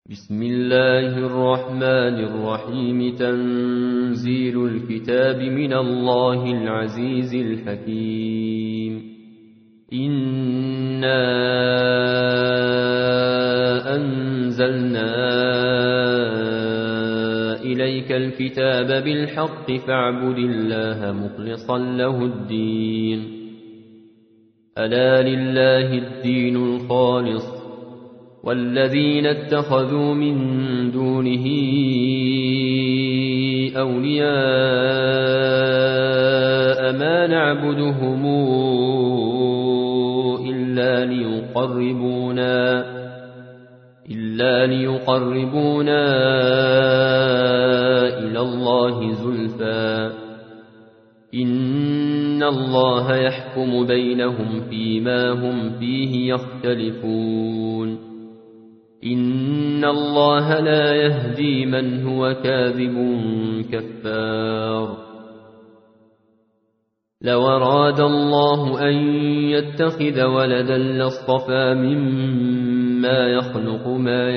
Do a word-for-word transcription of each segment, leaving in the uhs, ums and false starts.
بسم الله الرحمن الرحيم. تنزيل الكتاب من الله العزيز الحكيم. إنا أنزلنا إليك الكتاب بالحق فاعبد الله مخلصا له الدين. ألا لله الدين الخالص والذين اتخذوا من دونه أولياء ما نعبدهم إلا ليقربونا إلا ليقربونا إلى الله زلفى إن الله يحكم بينهم فيما هم فيه يختلفون. إن الله لا يهدي من هو كاذب كفار. لو أراد الله أن يتخذ ولدا لاصطفى مما يخلق ما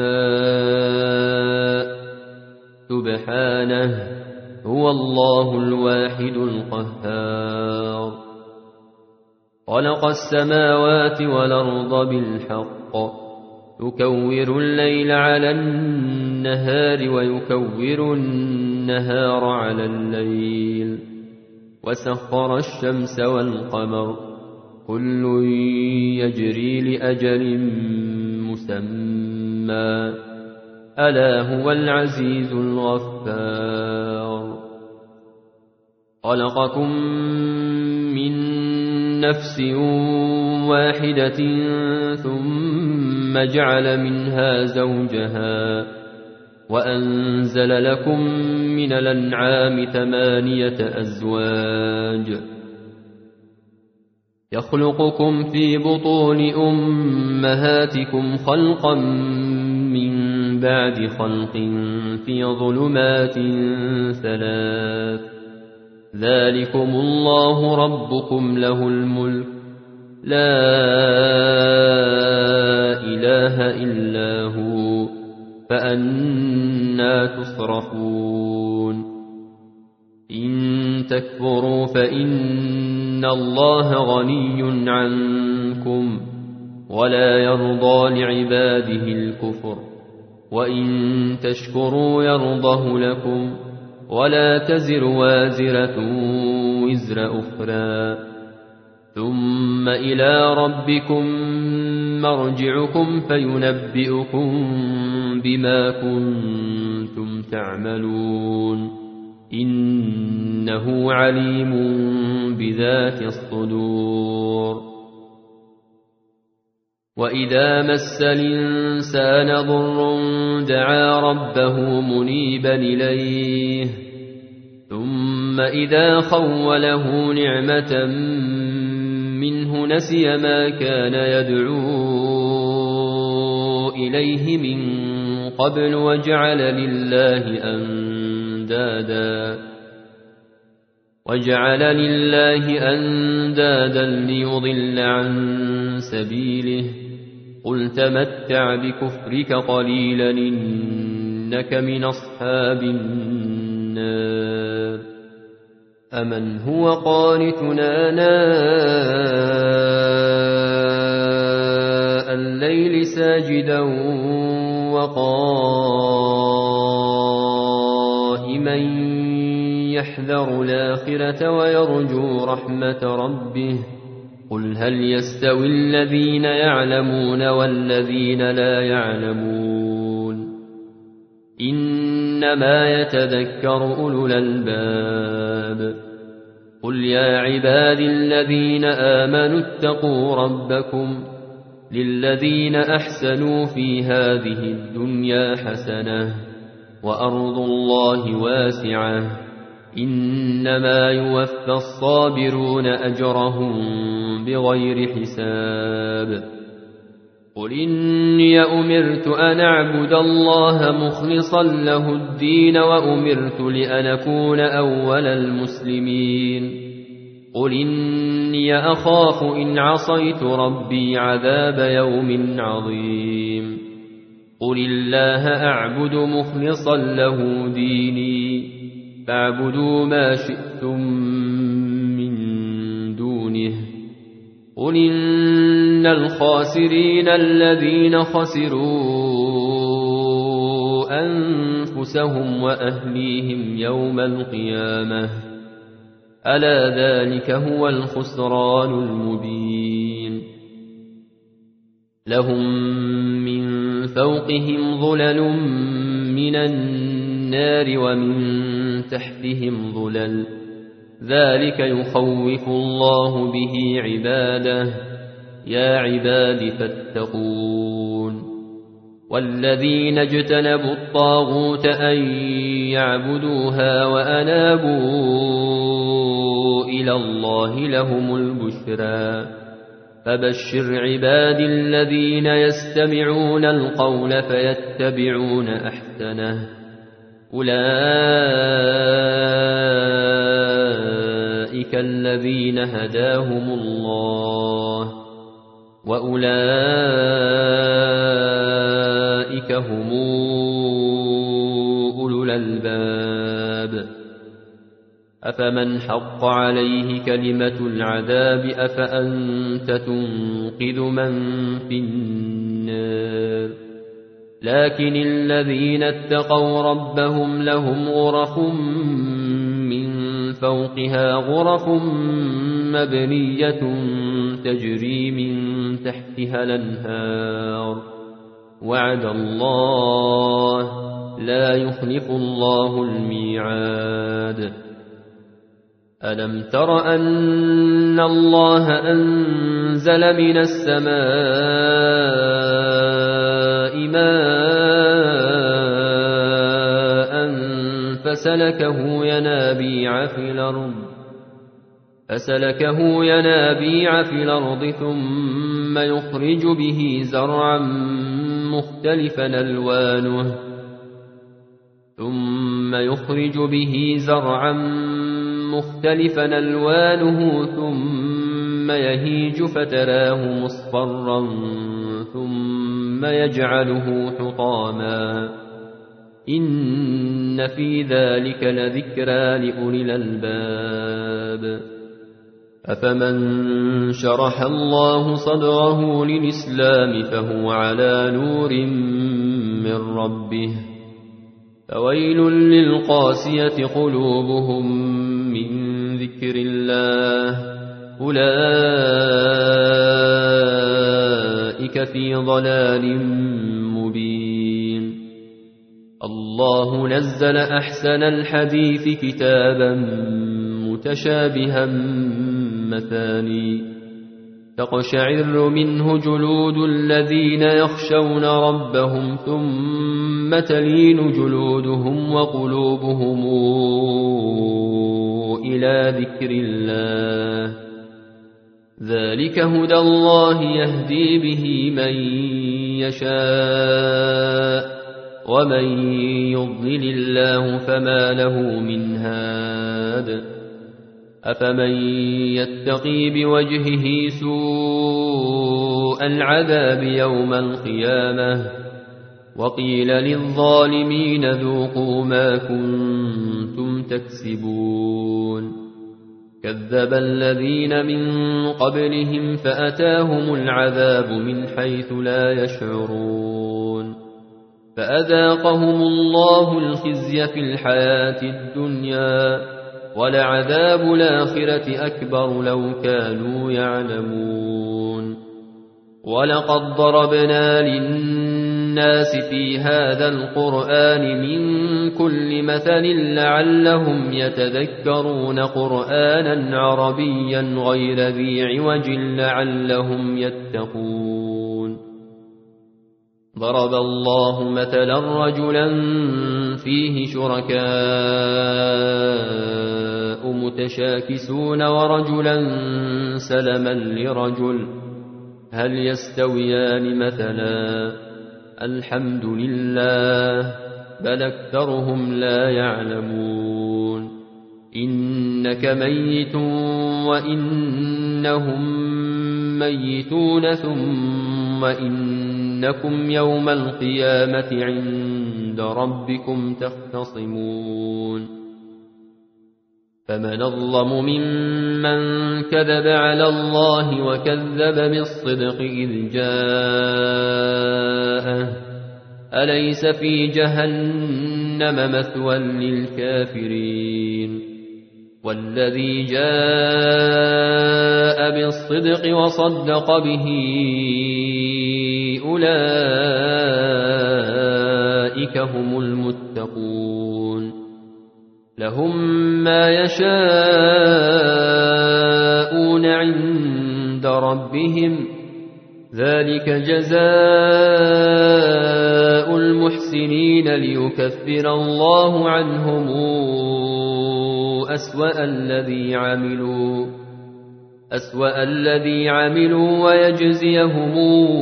يشاء سبحانه هو الله الواحد القهار. خلق السماوات والأرض بالحق يكور الليل على النهار ويكور النهار على الليل وسخر الشمس والقمر كل يجري لأجل مسمى ألا هو العزيز الغفار. خلقكم من نفس واحدة ثم جعل منها زوجها وأنزل لكم من الأنعام ثمانية أزواج يخلقكم في بطون أمهاتكم خلقا من بعد خلق في ظلمات ثلاث ذلكم الله ربكم له الملك لا إله إلا هو فأنى تصرفون. إن تكفروا فإن الله غني عنكم ولا يرضى لعباده الكفر وإن تشكروا يرضه لكم ولا تزر وازرة وزر أخرى ثم إلى ربكم مرجعكم فينبئكم بما كنتم تعملون إنه عليم بذات الصدور. وإذا مس الإنسان ضر دعا ربه منيبا إليه ثم إذا خوله نعمة منه نسي ما كان يدعو إليه من قبل وجعل لله أندادا وجعل لله أندادا ليضل عن سبيله قل تمتع بكفرك قليلا إنك من أصحاب النار. أمن هو قانتنا آناء الليل ساجدا وقائما يحذر الآخرة ويرجو رحمة ربه قل هل يستوي الذين يعلمون والذين لا يعلمون إنما يتذكر أولو الألباب. قل يا عبادي الذين آمنوا اتقوا ربكم للذين أحسنوا في هذه الدنيا حسنة وأرض الله واسعة إنما يوفى الصابرون أجرهم بغير حساب. قل إني أمرت أن أعبد الله مخلصا له الدين وأمرت لأن أكون أول المسلمين. قل إني أخاف إن عصيت ربي عذاب يوم عظيم. قل الله أعبد مخلصا له ديني فاعبدوا ما شئتم من دونه قل إن الخاسرين الذين خسروا أنفسهم وأهليهم يوم القيامة ألا ذلك هو الخسران المبين لهم من فوقهم ظلل من النار ومن تحتهم ظلل ذلك يخوف الله به عباده يا عباد فاتقون والذين اجتنبوا الطاغوت أن يعبدوها وأنابوا إلى الله لهم البشرى فبشر عبادي الذين يستمعون القول فيتبعون أحسنه أولئك الذين هداهم الله وأولئك هم أولو الألباب أفمن حق عليه كلمة العذاب أفأنت تنقذ من في النار لكن الذين اتقوا ربهم لهم غرف من فوقها غرف مبنية تجري من تحتها الأنهار وعد الله لا يخلف الله الميعاد ألم تر أن الله أنزل من السماء ماء فسلكه ينابيع في الأرض فسلكه ينابيع في الأرض ثم يخرج به زرعا مختلفا ألوانه ثم يخرج به زرعا مختلفا ألوانه ثم يهيج فتراه مصفرا ثم يجعله حطاما إن في ذلك لذكرى لأولي الألباب أفمن شرح الله صدره للإسلام فهو على نور من ربه فويل للقاسية قلوبهم من ذكر الله أولئك في ضلال مبين الله نزل أحسن الحديث كتابا متشابها مثاني تقشعر منه جلود الذين يخشون ربهم ثم تلين جلودهم وقلوبهم إلى ذكر الله ذلك هدى الله يهدي به من يشاء ومن يضلل الله فما له من هاد أفمن يتقي بوجهه سوء العذاب يوم القيامة وقيل للظالمين ذوقوا ما كنتم تكسبون كذب الذين من قبلهم فأتاهم العذاب من حيث لا يشعرون فأذاقهم الله الخزي في الحياة الدنيا ولعذاب الآخرة أكبر لو كانوا يعلمون ولقد ضربنا للناس في هذا القرآن من كل مثل لعلهم يتذكرون قرآنا عربيا غير ذي عوج لعلهم يتقون ضرب الله مثلا رجلا فيه شركاء متشاكسون ورجلا سلما لرجل هل يستويان مثلا الحمد لله بل أكثرهم لا يعلمون إنك ميت وإنهم ميتون ثم إن إنكم يوم القيامة عند ربكم تختصمون فمن أظلم ممن كذب على الله وكذب بالصدق إذ جاءه أليس في جهنم مثوى للكافرين والذي جاء بالصدق وصدق به أولئك هم المتقون لهم ما يشاءون عند ربهم ذلك جزاء المحسنين ليكفر الله عنهم أسوأ الذي عملوا أسوأ الذي عملوا ويجزيهم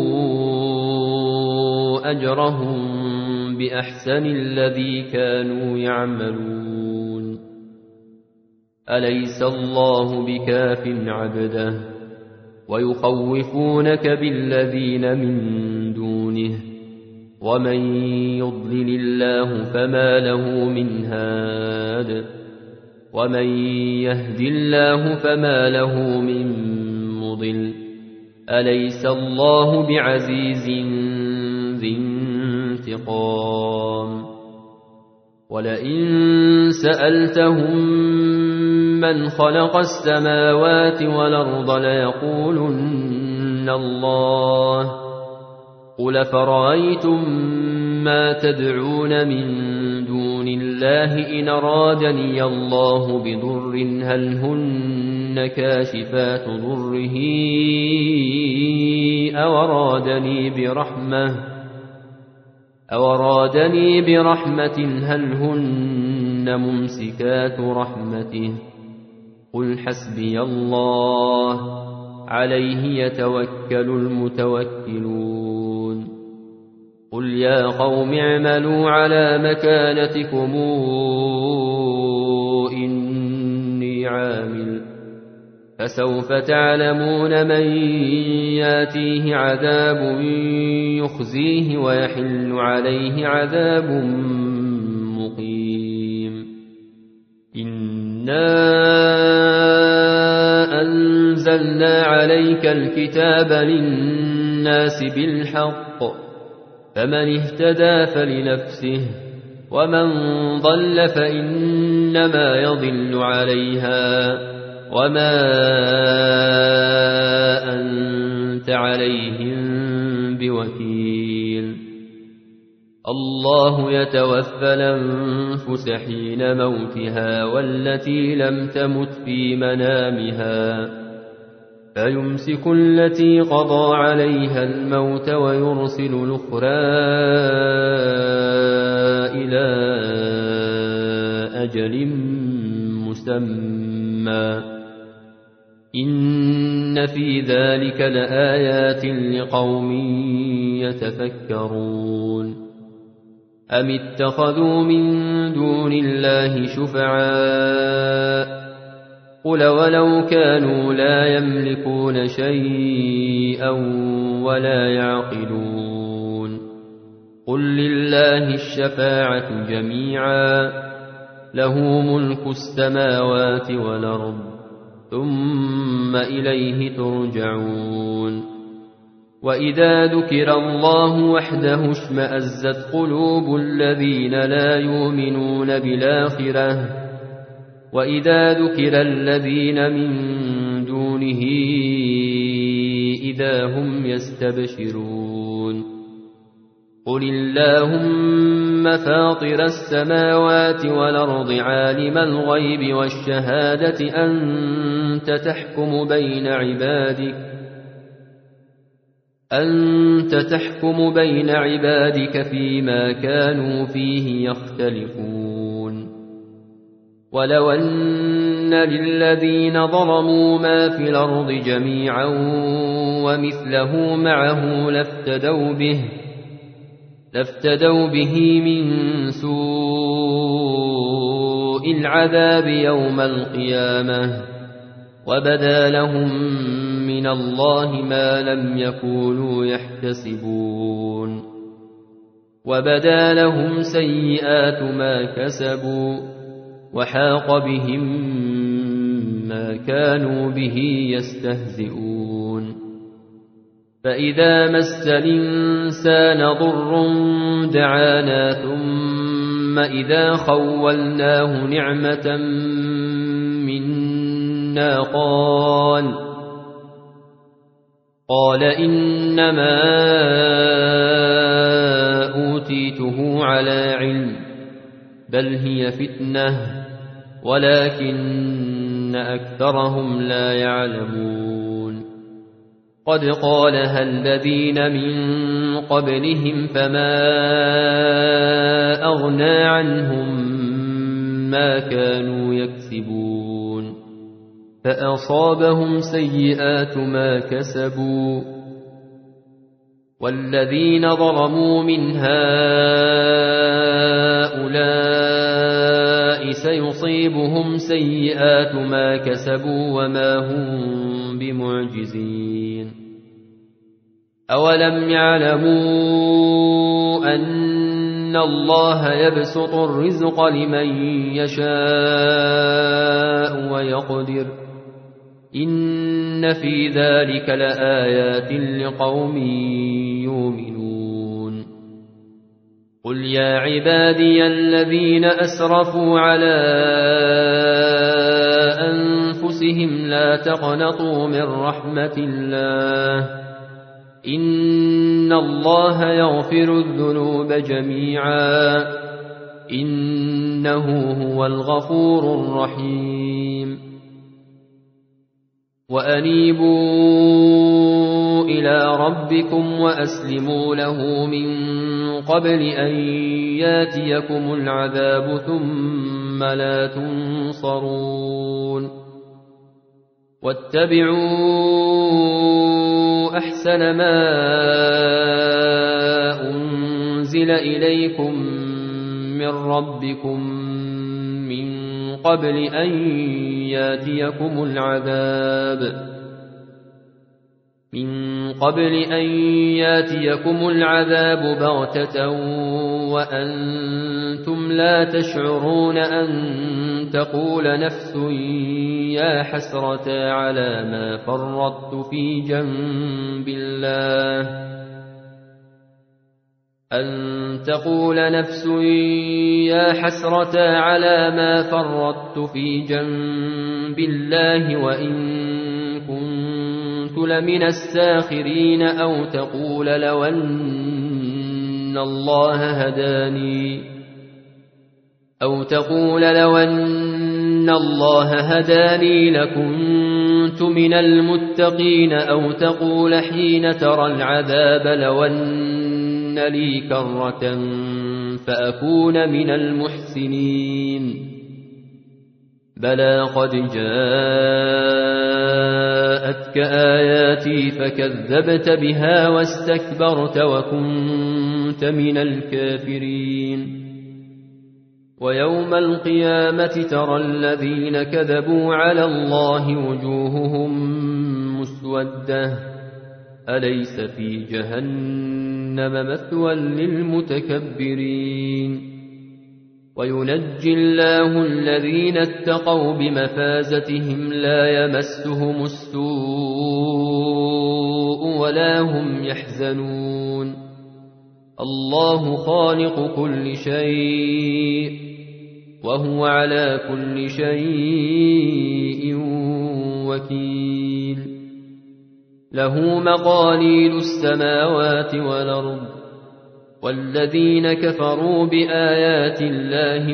أجرهم بأحسن الذي كانوا يعملون أليس الله بكاف عبده ويخوفونك بالذين من دونه ومن يضلل الله فما له من هاد ومن يهد الله فما له من مضل أليس الله بعزيز ذي انتقام ولئن سألتهم من خلق السماوات والأرض ليقولن الله قل فرأيتم ما تدعون من دون الله إن أرادني الله بضر هل هن كاشفات ضره أو أرادني برحمة أو أرادني برحمة هل هن ممسكات رحمته قل حسبي الله عليه يتوكل المتوكلون قل يا قوم اعملوا على مكانتكم إني عامل فسوف تعلمون من ياتيه عذاب يخزيه ويحل عليه عذاب مقيم إنا أنزلنا عليك الكتاب للناس بالحق فمن اهتدى فلنفسه ومن ضل فإنما يضل عليها وما أنت عليهم بوكيل الله يتوفى الأنفس حين موتها والتي لم تمت في منامها فيمسك التي قضى عليها الموت ويرسل الأخرى إلى أجل مسمى إن في ذلك لآيات لقوم يتفكرون أم اتخذوا من دون الله شفعاء قل ولو كانوا لا يملكون شيئا ولا يعقلون قل لله الشفاعة جميعا له ملك السماوات والأرض ثم إليه ترجعون وإذا ذكر الله وحده اشمأزت قلوب الذين لا يؤمنون بالآخرة وإذا ذكر الذين من دونه إذا هم يستبشرون قل اللهم فاطر السماوات والأرض عالم الغيب والشهادة أنت تحكم بين عبادك أنت تحكم بين عبادك فيما كانوا فيه يختلفون ولو أن للذين ظلموا ما في الأرض جميعا ومثله معه لافتدوا به لافتدوا به من سوء العذاب يوم القيامة وبدا لهم من من الله ما لم يكونوا يحتسبون وبدا لهم سيئات ما كسبوا وحاق بهم ما كانوا به يستهزئون فإذا مس الإنسان ضر دعانا ثم إذا خولناه نعمة منا قال قال إنما أوتيته على علم بل هي فتنة ولكن أكثرهم لا يعلمون قد قالها الذين من قبلهم فما أغنى عنهم ما كانوا يكسبون فأصابهم سيئات ما كسبوا والذين ظلموا من هؤلاء سيصيبهم سيئات ما كسبوا وما هم بمعجزين أولم يعلموا أن الله يبسط الرزق لمن يشاء ويقدر إن في ذلك لآيات لقوم يؤمنون قل يا عبادي الذين أسرفوا على أنفسهم لا تقنطوا من رحمة الله إن الله يغفر الذنوب جميعا إنه هو الغفور الرحيم وأنيبوا إلى ربكم وأسلموا له من قبل أن ياتيكم العذاب ثم لا تنصرون واتبعوا أحسن ما أنزل إليكم من ربكم من قبل أن ياتيكم العذاب من قبل أن ياتيكم العذاب بغتة وأنتم لا تشعرون أن تقول نفس يا حسرة على ما فرطت في جنب الله أن تقول نفس يا حسرة على ما فرطت في جنب الله وإن كنت لمن الساخرين أو تقول لو أن الله هداني أو تقول لو أن الله هداني لكنت من المتقين أو تقول حين ترى العذاب لو أن لي كرة فأكون من المحسنين بلى قد جاءتك آياتي فكذبت بها واستكبرت وكنت من الكافرين ويوم القيامة ترى الذين كذبوا على الله وجوههم مسودة أليس في جهنم مثوى للمتكبرين وينجي الله الذين اتقوا بمفازتهم لا يمسهم السوء ولا هم يحزنون الله خالق كل شيء وهو على كل شيء وكيل له مقاليد السماوات والأرض والذين كفروا بآيات الله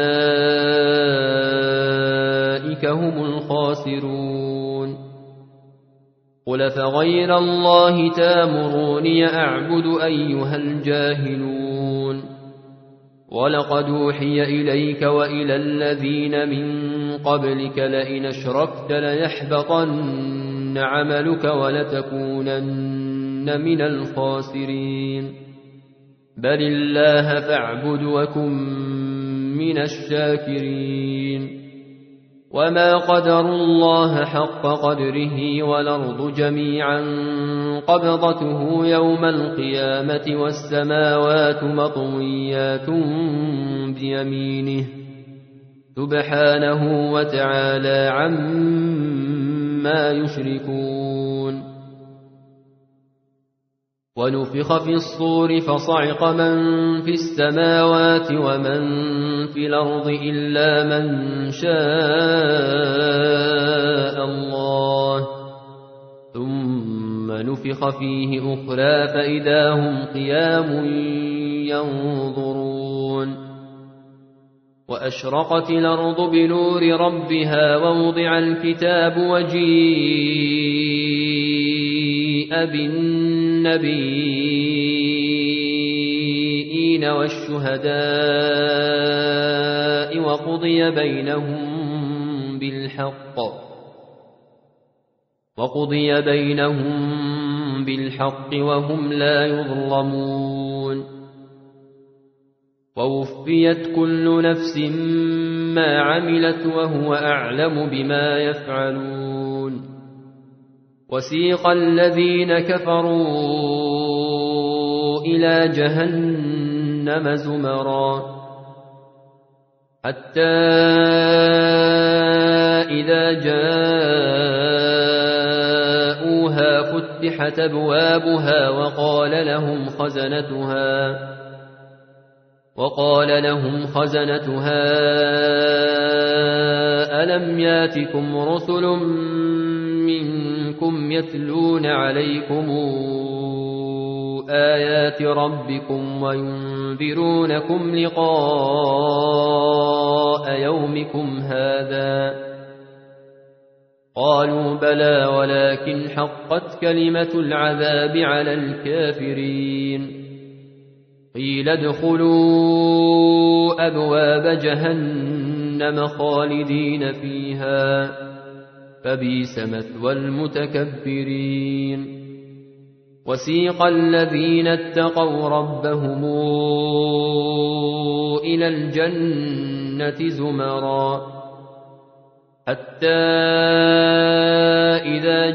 أولئك هم الخاسرون قل فغير الله تامروني أعبد أيها الجاهلون ولقد أوحي إليك وإلى الذين من قبلك لئن أشركت ليحبطن عملك ولتكونن من الخاسرين بل الله فاعبد وكن من الشاكرين وما قدروا الله حق قدره والأرض جميعا قبضته يوم القيامة والسماوات مطويات بيمينه سبحانه وتعالى عما يشركون. ونفخ في الصور فصعق من في السماوات ومن في الأرض إلا من شاء الله ثم نفخ فيه أخرى فإذا هم قيام ينظرون. وأشرقت الأرض بنور ربها ووضع الكتاب وجيء بالنبيين والشهداء وقضي بينهم بالحق وقضي بينهم بالحق وهم لا يظلمون. ووفيت كل نفس ما عملت وهو أعلم بما يفعلون. وسيق الذين كفروا إلى جهنم زمرا حتى إذا جاءوها فتحت أبوابها وقال لهم خزنتها وقال لهم خزنتها ألم ياتكم رسل منكم يتلون عليكم آيات ربكم وينذرونكم لقاء يومكم هذا قالوا بلى ولكن حقت كلمة العذاب على الكافرين. قيل ادخلوا أبواب جهنم خالدين فيها فبئس مثوى المتكبرين. وسيق الذين اتقوا ربهم إلى الجنة زمرا حتى إذا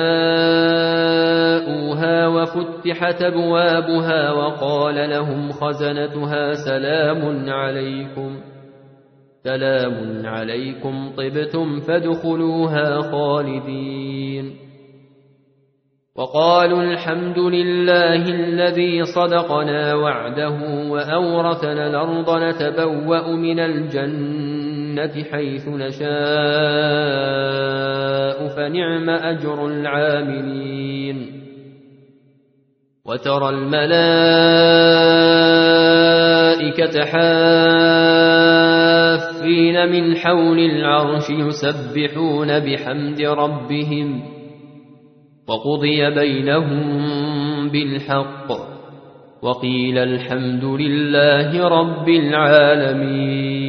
جاءوها وفتحت أبوابها وقال لهم خزنتها سلام عليكم سلام عليكم طبتم فادخلوها خالدين. وقالوا الحمد لله الذي صدقنا وعده وأورثنا الأرض نتبوأ من الجنة حيث نشاء فنعم أجر العاملين. وترى الملائكة حافين من حول العرش يسبحون بحمد ربهم وقضي بينهم بالحق وقيل الحمد لله رب العالمين.